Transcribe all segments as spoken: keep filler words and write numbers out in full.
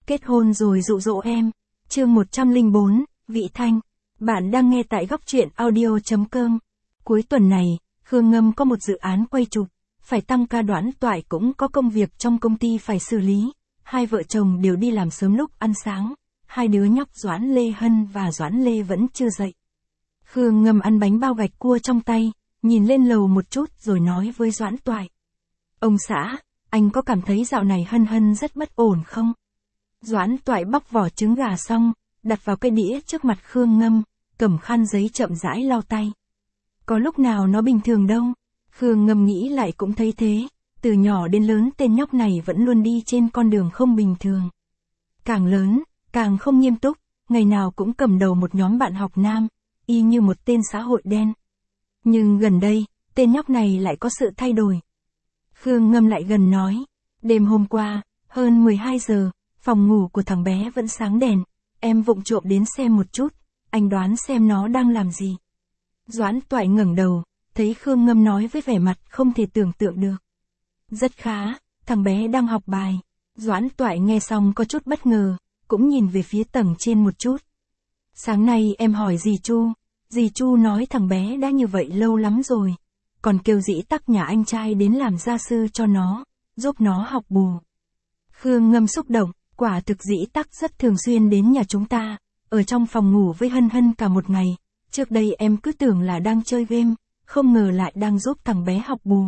Kết hôn rồi dụ dỗ em. Chương một trăm lẻ bốn, Vị Thanh. Bạn đang nghe tại góc truyện audio chấm com. Cuối tuần này, Khương Ngâm có một dự án quay chụp, phải tăng ca. Đoán Toại cũng có công việc trong công ty phải xử lý. Hai vợ chồng đều đi làm sớm. Lúc ăn sáng, hai đứa nhóc Doãn Lê Hân và Doãn Lê vẫn chưa dậy. Khương Ngâm ăn bánh bao gạch cua trong tay, nhìn lên lầu một chút rồi nói với Doãn Toại. Ông xã, anh có cảm thấy dạo này Hân Hân rất bất ổn không? Doãn Toại bóc vỏ trứng gà xong, đặt vào cái đĩa trước mặt Khương Ngâm, cầm khăn giấy chậm rãi lau tay. Có lúc nào nó bình thường đâu. Khương Ngâm nghĩ lại cũng thấy thế, từ nhỏ đến lớn tên nhóc này vẫn luôn đi trên con đường không bình thường. Càng lớn, càng không nghiêm túc, ngày nào cũng cầm đầu một nhóm bạn học nam, y như một tên xã hội đen. Nhưng gần đây, tên nhóc này lại có sự thay đổi. Khương Ngâm lại gần nói, đêm hôm qua, hơn mười hai giờ, phòng ngủ của thằng bé vẫn sáng đèn, em vụng trộm đến xem một chút, anh đoán xem nó đang làm gì. Doãn Toại ngẩng đầu, thấy Khương Ngâm nói với vẻ mặt không thể tưởng tượng được. Rất khá, thằng bé đang học bài. Doãn Toại nghe xong có chút bất ngờ, cũng nhìn về phía tầng trên một chút. Sáng nay em hỏi dì Chu, dì Chu nói thằng bé đã như vậy lâu lắm rồi, còn kêu dĩ tắc nhà anh trai đến làm gia sư cho nó, giúp nó học bù. Khương Ngâm xúc động, quả thực dĩ tắc rất thường xuyên đến nhà chúng ta, ở trong phòng ngủ với Hân Hân cả một ngày. Trước đây em cứ tưởng là đang chơi game, không ngờ lại đang giúp thằng bé học bù.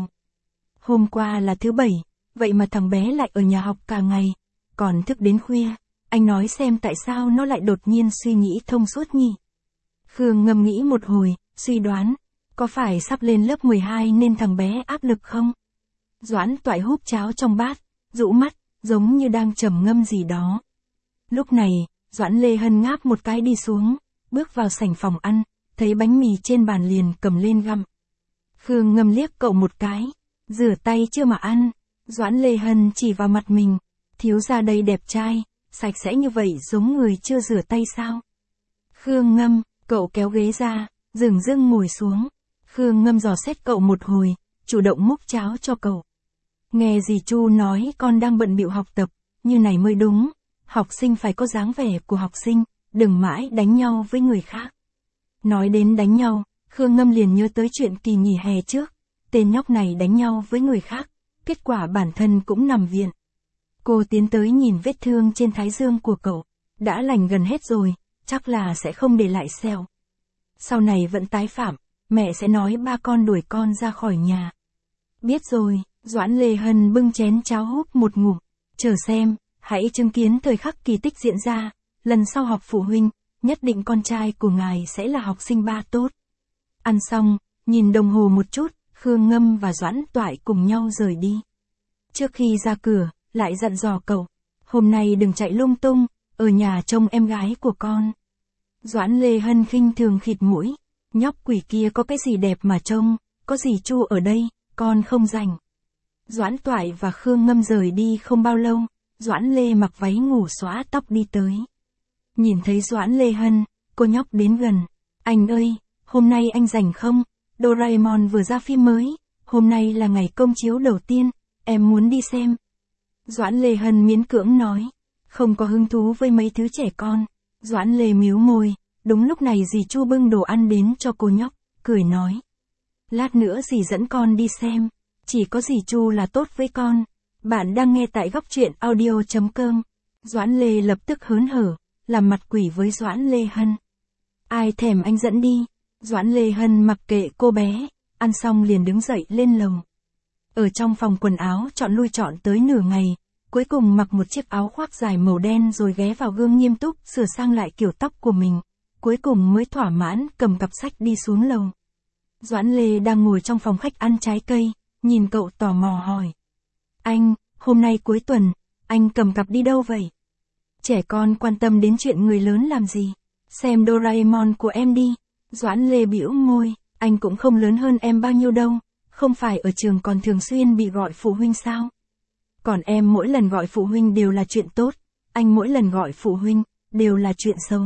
Hôm qua là thứ bảy, vậy mà thằng bé lại ở nhà học cả ngày, còn thức đến khuya. Anh nói xem tại sao nó lại đột nhiên suy nghĩ thông suốt nhỉ? Khương Ngâm nghĩ một hồi, suy đoán, có phải sắp lên lớp mười hai nên thằng bé áp lực không? Doãn Toại húp cháo trong bát, rũ mắt, giống như đang trầm ngâm gì đó. Lúc này, Doãn Lê Hân ngáp một cái đi xuống, bước vào sảnh phòng ăn, thấy bánh mì trên bàn liền cầm lên gặm. Khương Ngâm liếc cậu một cái, rửa tay chưa mà ăn. Doãn Lê Hân chỉ vào mặt mình, thiếu gia đây đẹp trai, sạch sẽ như vậy giống người chưa rửa tay sao? Khương Ngâm, cậu kéo ghế ra, dửng dưng ngồi xuống. Khương Ngâm dò xét cậu một hồi, chủ động múc cháo cho cậu. Nghe dì Chu nói con đang bận bịu học tập, như này mới đúng, học sinh phải có dáng vẻ của học sinh, đừng mãi đánh nhau với người khác. Nói đến đánh nhau, Khương Ngâm liền nhớ tới chuyện kỳ nghỉ hè trước, tên nhóc này đánh nhau với người khác, kết quả bản thân cũng nằm viện. Cô tiến tới nhìn vết thương trên thái dương của cậu, đã lành gần hết rồi, chắc là sẽ không để lại sẹo. Sau này vẫn tái phạm, mẹ sẽ nói ba con đuổi con ra khỏi nhà. Biết rồi, Doãn Lê Hân bưng chén cháo húp một ngụm, chờ xem, hãy chứng kiến thời khắc kỳ tích diễn ra, lần sau họp phụ huynh, nhất định con trai của ngài sẽ là học sinh ba tốt. Ăn xong, nhìn đồng hồ một chút, Khương Ngâm và Doãn Toại cùng nhau rời đi. Trước khi ra cửa, lại dặn dò cậu, hôm nay đừng chạy lung tung, ở nhà trông em gái của con. Doãn Lê Hân khinh thường khịt mũi, nhóc quỷ kia có cái gì đẹp mà trông, có gì Chu ở đây, con không rảnh. Doãn Toại và Khương Ngâm rời đi không bao lâu, Doãn Lê mặc váy ngủ xõa tóc đi tới. Nhìn thấy Doãn Lê Hân, cô nhóc đến gần, anh ơi, hôm nay anh rảnh không? Doraemon vừa ra phim mới, hôm nay là ngày công chiếu đầu tiên, em muốn đi xem. Doãn Lê Hân miễn cưỡng nói, không có hứng thú với mấy thứ trẻ con. Doãn Lê míu môi, đúng lúc này dì Chu bưng đồ ăn đến cho cô nhóc, cười nói. Lát nữa dì dẫn con đi xem, chỉ có dì Chu là tốt với con. Bạn đang nghe tại góc truyện audio chấm com. Doãn Lê lập tức hớn hở, làm mặt quỷ với Doãn Lê Hân. Ai thèm anh dẫn đi. Doãn Lê Hân mặc kệ cô bé, ăn xong liền đứng dậy lên lầu. Ở trong phòng quần áo chọn lui chọn tới nửa ngày, cuối cùng mặc một chiếc áo khoác dài màu đen rồi ghé vào gương nghiêm túc sửa sang lại kiểu tóc của mình, cuối cùng mới thỏa mãn cầm cặp sách đi xuống lầu. Doãn Lê đang ngồi trong phòng khách ăn trái cây, nhìn cậu tò mò hỏi. Anh, hôm nay cuối tuần, anh cầm cặp đi đâu vậy? Trẻ con quan tâm đến chuyện người lớn làm gì? Xem Doraemon của em đi. Doãn Lê bĩu môi, anh cũng không lớn hơn em bao nhiêu đâu, không phải ở trường còn thường xuyên bị gọi phụ huynh sao? Còn em mỗi lần gọi phụ huynh đều là chuyện tốt, anh mỗi lần gọi phụ huynh, đều là chuyện xấu.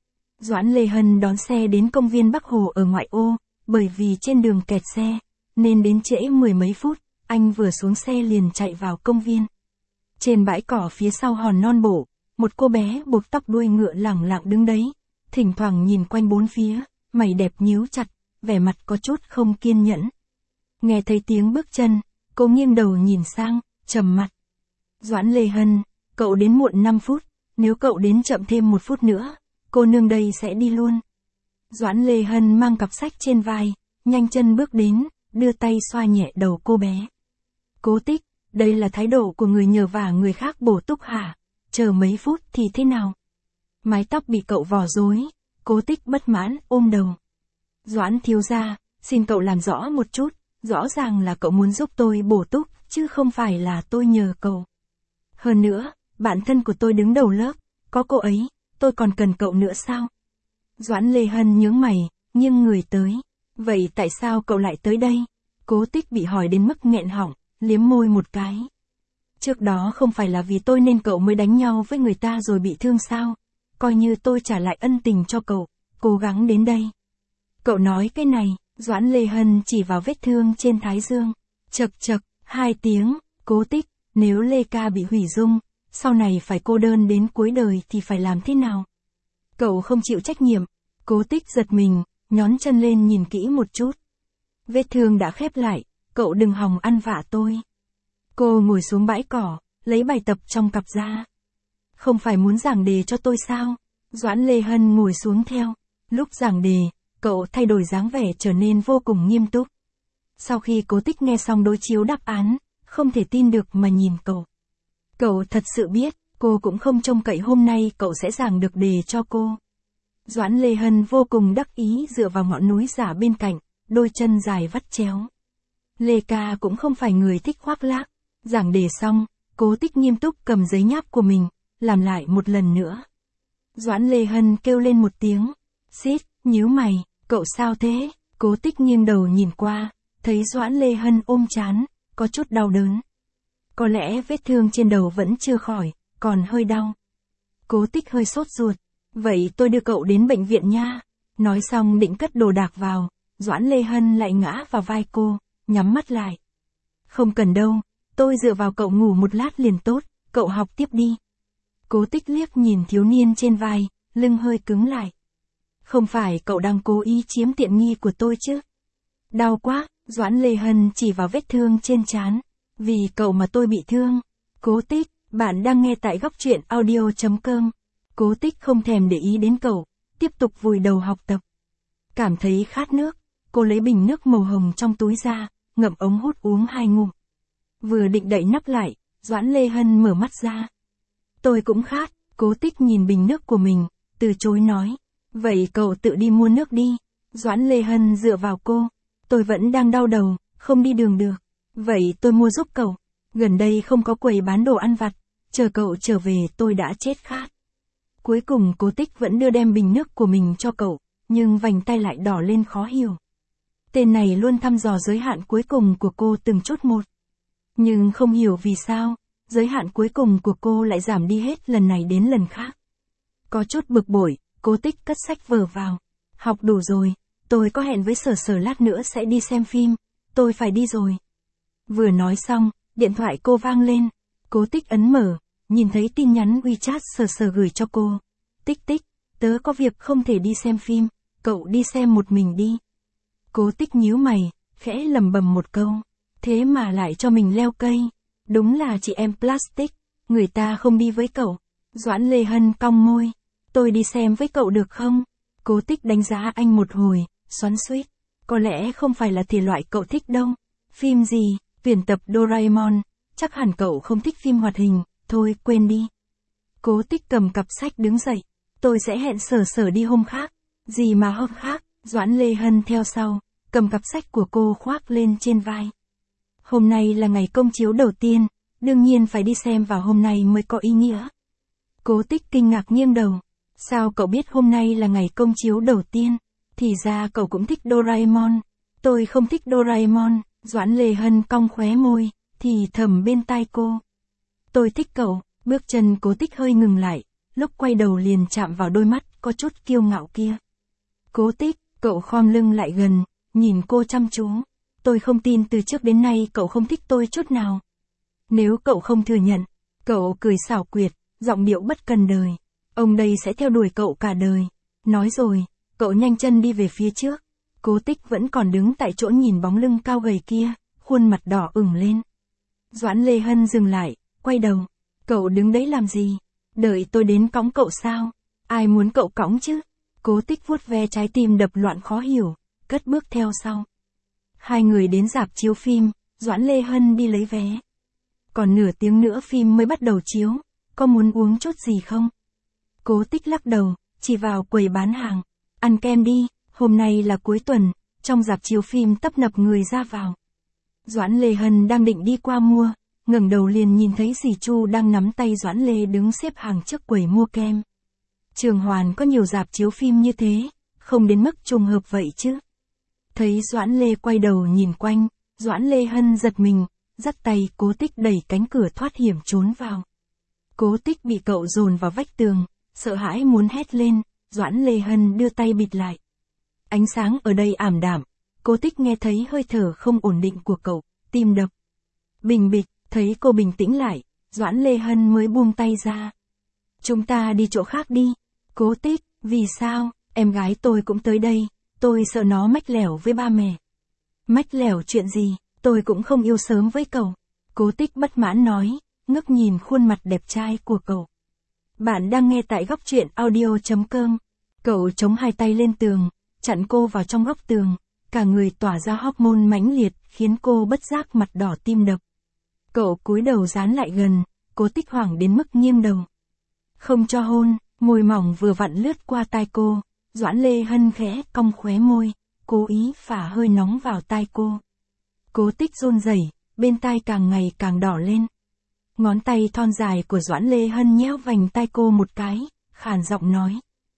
Doãn Lê Hân đón xe đến công viên Bắc Hồ ở ngoại ô, bởi vì trên đường kẹt xe, nên đến trễ mười mấy phút, anh vừa xuống xe liền chạy vào công viên. Trên bãi cỏ phía sau hòn non bộ, một cô bé buộc tóc đuôi ngựa lẳng lặng đứng đấy, thỉnh thoảng nhìn quanh bốn phía, mày đẹp nhíu chặt, vẻ mặt có chút không kiên nhẫn. Nghe thấy tiếng bước chân, cô nghiêng đầu nhìn sang, trầm mặt. Doãn Lê Hân, cậu đến muộn năm phút, nếu cậu đến chậm thêm một phút nữa, cô nương đây sẽ đi luôn. Doãn Lê Hân mang cặp sách trên vai, nhanh chân bước đến, đưa tay xoa nhẹ đầu cô bé. Cố Tích, đây là thái độ của người nhờ vả người khác bổ túc hả? Chờ mấy phút thì thế nào? Mái tóc bị cậu vò rối, Cố Tích bất mãn ôm đầu. Doãn thiếu gia, xin cậu làm rõ một chút, rõ ràng là cậu muốn giúp tôi bổ túc, chứ không phải là tôi nhờ cậu. Hơn nữa, bạn thân của tôi đứng đầu lớp, có cô ấy, tôi còn cần cậu nữa sao? Doãn Lê Hân nhướng mày, nghiêng người tới. Vậy tại sao cậu lại tới đây? Cố Tích bị hỏi đến mức nghẹn họng, liếm môi một cái. Trước đó không phải là vì tôi nên cậu mới đánh nhau với người ta rồi bị thương sao? Coi như tôi trả lại ân tình cho cậu, cố gắng đến đây. Cậu nói cái này, Doãn Lê Hân chỉ vào vết thương trên thái dương. Chật chật, hai tiếng, Cố Tích, nếu Lê ca bị hủy dung, sau này phải cô đơn đến cuối đời thì phải làm thế nào? Cậu không chịu trách nhiệm. Cố Tích giật mình, nhón chân lên nhìn kỹ một chút. Vết thương đã khép lại, cậu đừng hòng ăn vạ tôi. Cô ngồi xuống bãi cỏ, lấy bài tập trong cặp ra. Không phải muốn giảng đề cho tôi sao? Doãn Lê Hân ngồi xuống theo. Lúc giảng đề, cậu thay đổi dáng vẻ trở nên vô cùng nghiêm túc. Sau khi Cố Tích nghe xong đối chiếu đáp án, không thể tin được mà nhìn cậu. Cậu thật sự biết, cô cũng không trông cậy hôm nay cậu sẽ giảng được đề cho cô. Doãn Lê Hân vô cùng đắc ý dựa vào ngọn núi giả bên cạnh, đôi chân dài vắt chéo. Lê ca cũng không phải người thích khoác lác. Giảng đề xong, Cố Tích nghiêm túc cầm giấy nháp của mình, làm lại một lần nữa. Doãn Lê Hân kêu lên một tiếng. Xít, nhíu mày, cậu sao thế? Cố Tích nghiêng đầu nhìn qua, thấy Doãn Lê Hân ôm trán, có chút đau đớn. Có lẽ vết thương trên đầu vẫn chưa khỏi, còn hơi đau. Cố Tích hơi sốt ruột. Vậy tôi đưa cậu đến bệnh viện nha. Nói xong định cất đồ đạc vào, Doãn Lê Hân lại ngã vào vai cô, nhắm mắt lại. Không cần đâu, tôi dựa vào cậu ngủ một lát liền tốt, cậu học tiếp đi. Cố Tích liếc nhìn thiếu niên trên vai, lưng hơi cứng lại. Không phải cậu đang cố ý chiếm tiện nghi của tôi chứ? Đau quá, Doãn Lê Hân chỉ vào vết thương trên trán. Vì cậu mà tôi bị thương. Cố Tích, bạn đang nghe tại góc truyện audio chấm com. Cố Tích không thèm để ý đến cậu, tiếp tục vùi đầu học tập. Cảm thấy khát nước, cô lấy bình nước màu hồng trong túi ra, ngậm ống hút uống hai ngụm. Vừa định đậy nắp lại, Doãn Lê Hân mở mắt ra. Tôi cũng khát. Cố Tích nhìn bình nước của mình, từ chối nói. Vậy cậu tự đi mua nước đi. Doãn Lê Hân dựa vào cô. Tôi vẫn đang đau đầu, không đi đường được. Vậy tôi mua giúp cậu. Gần đây không có quầy bán đồ ăn vặt, chờ cậu trở về tôi đã chết khát. Cuối cùng Cố Tích vẫn đưa đem bình nước của mình cho cậu, nhưng vành tay lại đỏ lên khó hiểu. Tên này luôn thăm dò giới hạn cuối cùng của cô từng chút một. Nhưng không hiểu vì sao, giới hạn cuối cùng của cô lại giảm đi hết lần này đến lần khác. Có chút bực bội, Cố Tích cất sách vở vào. Học đủ rồi, tôi có hẹn với Sở Sở lát nữa sẽ đi xem phim, tôi phải đi rồi. Vừa nói xong, điện thoại cô vang lên. Cố Tích ấn mở, nhìn thấy tin nhắn WeChat Sở Sở gửi cho cô. Tích tích, tớ có việc không thể đi xem phim, cậu đi xem một mình đi. Cố Tích nhíu mày, khẽ lầm bầm một câu. Thế mà lại cho mình leo cây. Đúng là chị em plastic, người ta không đi với cậu. Doãn Lê Hân cong môi. Tôi đi xem với cậu được không? Cố Tích đánh giá anh một hồi, xoắn xuýt. Có lẽ không phải là thể loại cậu thích đâu. Phim gì? Tuyển tập Doraemon. Chắc hẳn cậu không thích phim hoạt hình, thôi quên đi. Cố Tích cầm cặp sách đứng dậy. Tôi sẽ hẹn Sở Sở đi hôm khác. Gì mà hôm khác? Doãn Lê Hân theo sau, cầm cặp sách của cô khoác lên trên vai. Hôm nay là ngày công chiếu đầu tiên, đương nhiên phải đi xem vào hôm nay mới có ý nghĩa. Cố Tích kinh ngạc nghiêng đầu. Sao cậu biết hôm nay là ngày công chiếu đầu tiên? Thì ra cậu cũng thích Doraemon. Tôi không thích Doraemon. Doãn Lê Hân cong khóe môi, thì thầm bên tai cô. Tôi thích cậu. Bước chân Cố Tích hơi ngừng lại, lúc quay đầu liền chạm vào đôi mắt có chút kiêu ngạo kia. Cố Tích, cậu khom lưng lại gần, nhìn cô chăm chú. Tôi không tin từ trước đến nay cậu không thích tôi chút nào. Nếu cậu không thừa nhận, cậu cười xảo quyệt, giọng điệu bất cần đời. Ông đây sẽ theo đuổi cậu cả đời. Nói rồi, cậu nhanh chân đi về phía trước. Cố Tích vẫn còn đứng tại chỗ nhìn bóng lưng cao gầy kia, khuôn mặt đỏ ửng lên. Doãn Lê Hân dừng lại, quay đầu. Cậu đứng đấy làm gì? Đợi tôi đến cõng cậu sao? Ai muốn cậu cõng chứ? Cố Tích vuốt ve trái tim đập loạn khó hiểu, cất bước theo sau. Hai người đến rạp chiếu phim, Doãn Lê Hân đi lấy vé. Còn nửa tiếng nữa phim mới bắt đầu chiếu, có muốn uống chút gì không? Cố Tích lắc đầu, chỉ vào quầy bán hàng. Ăn kem đi, hôm nay là cuối tuần, trong rạp chiếu phim tấp nập người ra vào. Doãn Lê Hân đang định đi qua mua, ngẩng đầu liền nhìn thấy dì Chu đang nắm tay Doãn Lê đứng xếp hàng trước quầy mua kem. Trường Hoàn có nhiều rạp chiếu phim như thế, không đến mức trùng hợp vậy chứ. Thấy Doãn Lê quay đầu nhìn quanh, Doãn Lê Hân giật mình, dắt tay Cố Tích đẩy cánh cửa thoát hiểm trốn vào. Cố Tích bị cậu dồn vào vách tường, sợ hãi muốn hét lên, Doãn Lê Hân đưa tay bịt lại. Ánh sáng ở đây ảm đạm, Cố Tích nghe thấy hơi thở không ổn định của cậu, tim đập. Bình bịch, thấy cô bình tĩnh lại, Doãn Lê Hân mới buông tay ra. Chúng ta đi chỗ khác đi. Cố Tích, vì sao? Em gái tôi cũng tới đây, tôi sợ nó mách lẻo với ba mẹ. Mách lẻo chuyện gì, tôi cũng không yêu sớm với cậu. Cố Tích bất mãn nói, ngước nhìn khuôn mặt đẹp trai của cậu. Bạn đang nghe tại góc truyện audio chấm com. Cậu chống hai tay lên tường, chặn cô vào trong góc tường, cả người tỏa ra hormone mãnh liệt, khiến cô bất giác mặt đỏ tim đập. Cậu cúi đầu dán lại gần, Cố Tích hoảng đến mức nghiêng đầu. Không cho hôn, môi mỏng vừa vặn lướt qua tai cô, Doãn Lê Hân khẽ cong khóe môi, cố ý phả hơi nóng vào tai cô. Cố Tích run rẩy, bên tai càng ngày càng đỏ lên. Ngón tay thon dài của Doãn Lê Hân nhéo vành tai cô một cái, khàn giọng nói.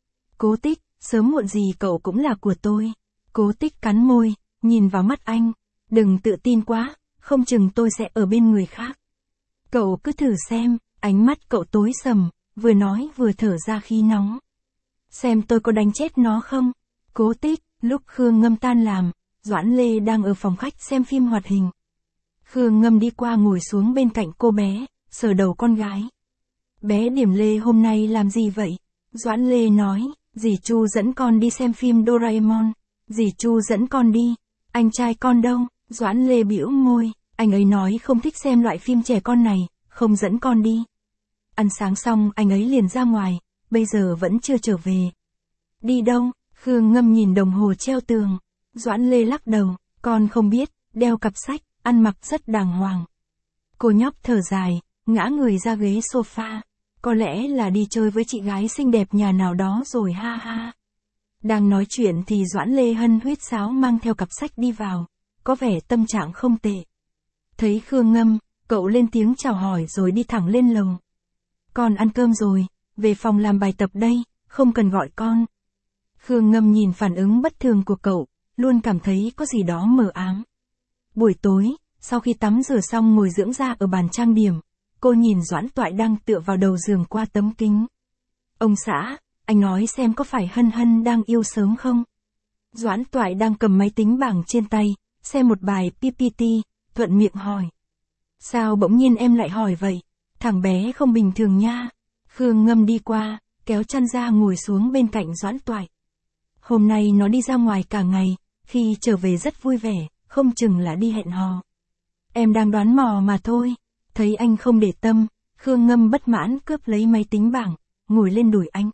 Cố Tích, sớm muộn gì cậu cũng là của tôi. Cố Tích cắn môi, nhìn vào mắt anh. Đừng tự tin quá, không chừng tôi sẽ ở bên người khác. Cậu cứ thử xem, ánh mắt cậu tối sầm, vừa nói vừa thở ra khí nóng. Xem tôi có đánh chết nó không? Cố Tích, lúc Khương Ngâm tan làm, Doãn Lê đang ở phòng khách xem phim hoạt hình. Khương Ngâm đi qua ngồi xuống bên cạnh cô bé, sờ đầu con gái. Bé Điểm Lê hôm nay làm gì vậy? Doãn Lê nói, dì Chu dẫn con đi xem phim Doraemon. Dì Chu dẫn con đi. Anh trai con đâu? Doãn Lê bĩu môi, anh ấy nói không thích xem loại phim trẻ con này, không dẫn con đi. Ăn sáng xong anh ấy liền ra ngoài, bây giờ vẫn chưa trở về. Đi đâu? Khương Ngâm nhìn đồng hồ treo tường. Doãn Lê lắc đầu, con không biết, đeo cặp sách, ăn mặc rất đàng hoàng. Cô nhóc thở dài, ngã người ra ghế sofa. Có lẽ là đi chơi với chị gái xinh đẹp nhà nào đó rồi ha ha. Đang nói chuyện thì Doãn Lê Hân huýt sáo mang theo cặp sách đi vào, có vẻ tâm trạng không tệ. Thấy Khương Ngâm, cậu lên tiếng chào hỏi rồi đi thẳng lên lầu. Con ăn cơm rồi, về phòng làm bài tập đây, không cần gọi con. Khương Ngâm nhìn phản ứng bất thường của cậu, luôn cảm thấy có gì đó mờ ám. Buổi tối, sau khi tắm rửa xong ngồi dưỡng da ở bàn trang điểm, cô nhìn Doãn Toại đang tựa vào đầu giường qua tấm kính. Ông xã, anh nói xem có phải Hân Hân đang yêu sớm không? Doãn Toại đang cầm máy tính bảng trên tay, xem một bài pê pê tê, thuận miệng hỏi. Sao bỗng nhiên em lại hỏi vậy? Thằng bé không bình thường nha. Khương Ngâm đi qua, kéo chăn ra ngồi xuống bên cạnh Doãn Toại. Hôm nay nó đi ra ngoài cả ngày, khi trở về rất vui vẻ, không chừng là đi hẹn hò. Em đang đoán mò mà thôi. Thấy anh không để tâm, Khương Ngâm bất mãn cướp lấy máy tính bảng, ngồi lên đùi anh.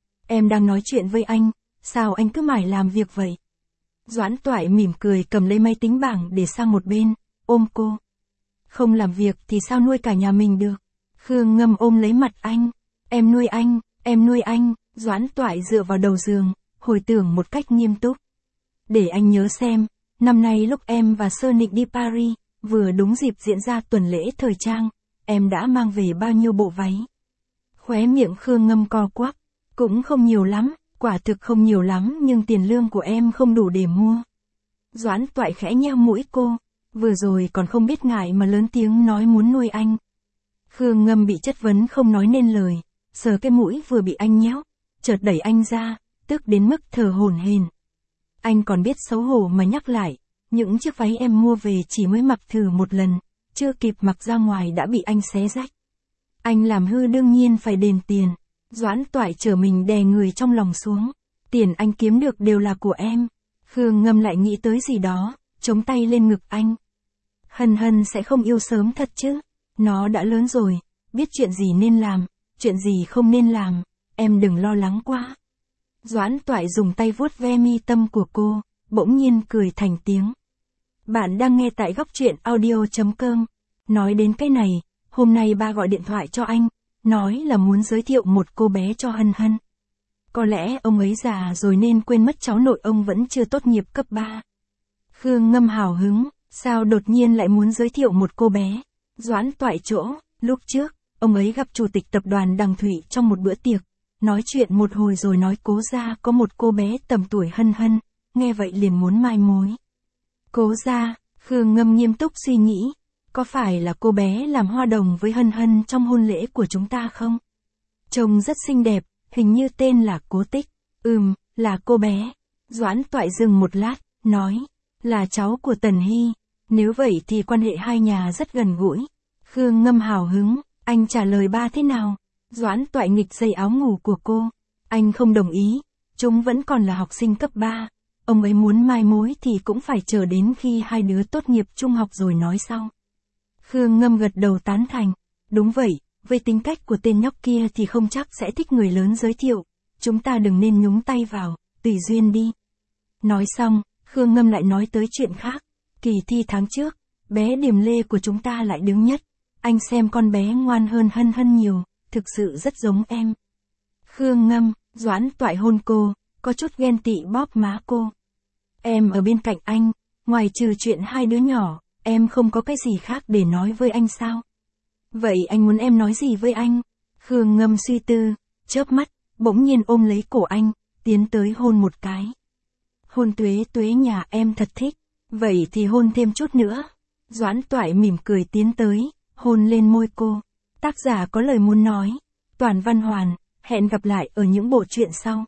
Em đang nói chuyện với anh, sao anh cứ mải làm việc vậy? Doãn Toại mỉm cười cầm lấy máy tính bảng để sang một bên, ôm cô. Không làm việc thì sao nuôi cả nhà mình được? Khương Ngâm ôm lấy mặt anh. Em nuôi anh, em nuôi anh. Doãn Toại dựa vào đầu giường, hồi tưởng một cách nghiêm túc. Để anh nhớ xem, năm nay lúc em và Sơ Nịnh đi Paris, vừa đúng dịp diễn ra tuần lễ thời trang, em đã mang về bao nhiêu bộ váy? Khóe miệng Khương Ngâm co quắp, cũng không nhiều lắm, quả thực không nhiều lắm nhưng tiền lương của em không đủ để mua. Doãn Toại khẽ nheo mũi cô, vừa rồi còn không biết ngại mà lớn tiếng nói muốn nuôi anh. Khương Ngâm bị chất vấn không nói nên lời, sờ cái mũi vừa bị anh nhéo, chợt đẩy anh ra, tức đến mức thở hổn hển. Anh còn biết xấu hổ mà nhắc lại, những chiếc váy em mua về chỉ mới mặc thử một lần, chưa kịp mặc ra ngoài đã bị anh xé rách. Anh làm hư đương nhiên phải đền tiền. Doãn Toại trở mình đè người trong lòng xuống. Tiền anh kiếm được đều là của em. Khương Ngâm lại nghĩ tới gì đó, chống tay lên ngực anh. Hân Hân sẽ không yêu sớm thật chứ. Nó đã lớn rồi, biết chuyện gì nên làm, chuyện gì không nên làm. Em đừng lo lắng quá. Doãn Toại dùng tay vuốt ve mi tâm của cô, bỗng nhiên cười thành tiếng. Bạn đang nghe tại góc truyện audio.com. Nói đến cái này, hôm nay ba gọi điện thoại cho anh, nói là muốn giới thiệu một cô bé cho Hân Hân. Có lẽ ông ấy già rồi nên quên mất cháu nội ông vẫn chưa tốt nghiệp cấp ba. Khương Ngâm hào hứng, sao đột nhiên lại muốn giới thiệu một cô bé. Doãn Toại chỗ, lúc trước, ông ấy gặp chủ tịch tập đoàn Đằng Thụy trong một bữa tiệc. Nói chuyện một hồi rồi nói cố gia có một cô bé tầm tuổi Hân Hân, nghe vậy liền muốn mai mối. Cố gia, Khương Ngâm nghiêm túc suy nghĩ, có phải là cô bé làm hoa đồng với Hân Hân trong hôn lễ của chúng ta không? Trông rất xinh đẹp, hình như tên là Cố Tích. Ừm, là cô bé. Doãn Toại dừng một lát, nói, là cháu của Tần Hy. Nếu vậy thì quan hệ hai nhà rất gần gũi. Khương Ngâm hào hứng, anh trả lời ba thế nào? Doãn Toại nghịch dây áo ngủ của cô. Anh không đồng ý, chúng vẫn còn là học sinh cấp ba. Ông ấy muốn mai mối thì cũng phải chờ đến khi hai đứa tốt nghiệp trung học rồi nói sau. Khương Ngâm gật đầu tán thành. Đúng vậy, với tính cách của tên nhóc kia thì không chắc sẽ thích người lớn giới thiệu. Chúng ta đừng nên nhúng tay vào, tùy duyên đi. Nói xong, Khương Ngâm lại nói tới chuyện khác. Kỳ thi tháng trước, bé Điềm Lê của chúng ta lại đứng nhất. Anh xem con bé ngoan hơn Hân Hân nhiều, thực sự rất giống em. Khương Ngâm, Doãn Toại hôn cô, có chút ghen tị bóp má cô. Em ở bên cạnh anh, ngoài trừ chuyện hai đứa nhỏ, em không có cái gì khác để nói với anh sao? Vậy anh muốn em nói gì với anh? Khương Ngâm suy tư, chớp mắt, bỗng nhiên ôm lấy cổ anh, tiến tới hôn một cái. Hôn Tuế Tuế nhà em thật thích, vậy thì hôn thêm chút nữa. Doãn Toại mỉm cười tiến tới, hôn lên môi cô. Tác giả có lời muốn nói. Toàn Văn Hoàn, hẹn gặp lại ở những bộ truyện sau.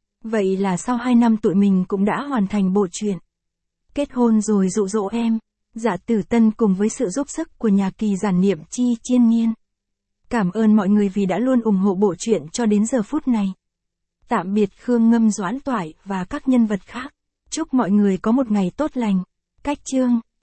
Vậy là sau hai năm tụi mình cũng đã hoàn thành bộ truyện. Kết hôn rồi dụ dỗ em. Dạ Tử Tân cùng với sự giúp sức của nhà kỳ giản niệm Chi Chiên Nhiên. Cảm ơn mọi người vì đã luôn ủng hộ bộ truyện cho đến giờ phút này. Tạm biệt Khương Ngâm, Doãn Toại và các nhân vật khác. Chúc mọi người có một ngày tốt lành. Cách chương